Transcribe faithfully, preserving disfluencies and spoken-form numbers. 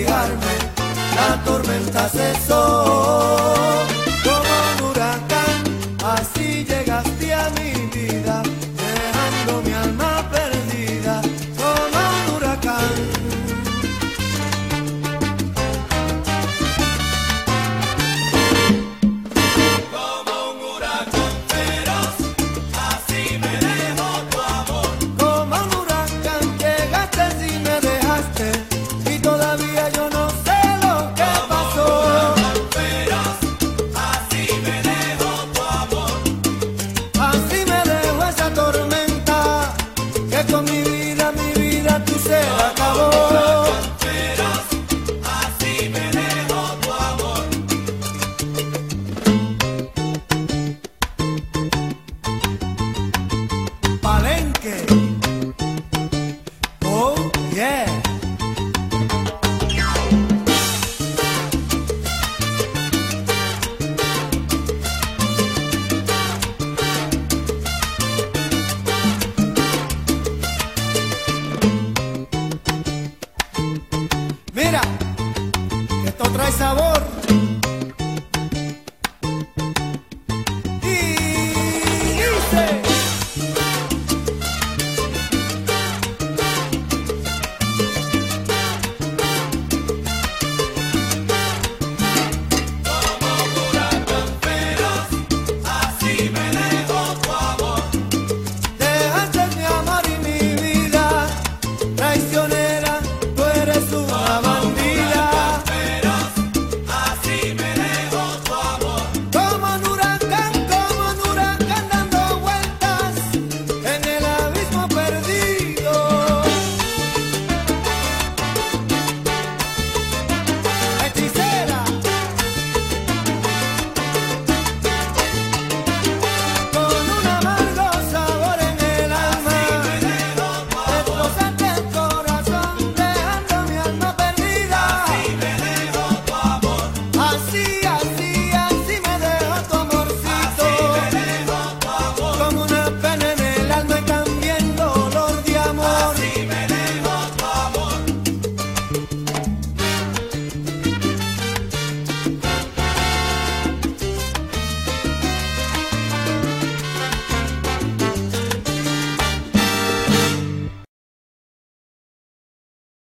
fijarme, la tormenta cesó. Como un huracán, así llegaste a mi vida, dejando mi alma perdida. Como un huracán. Con mi vida, mi vida tú se acabó. Feroz, así me dejó tu amor. Palenque. Oh, yeah. Mira, que esto trae sabor.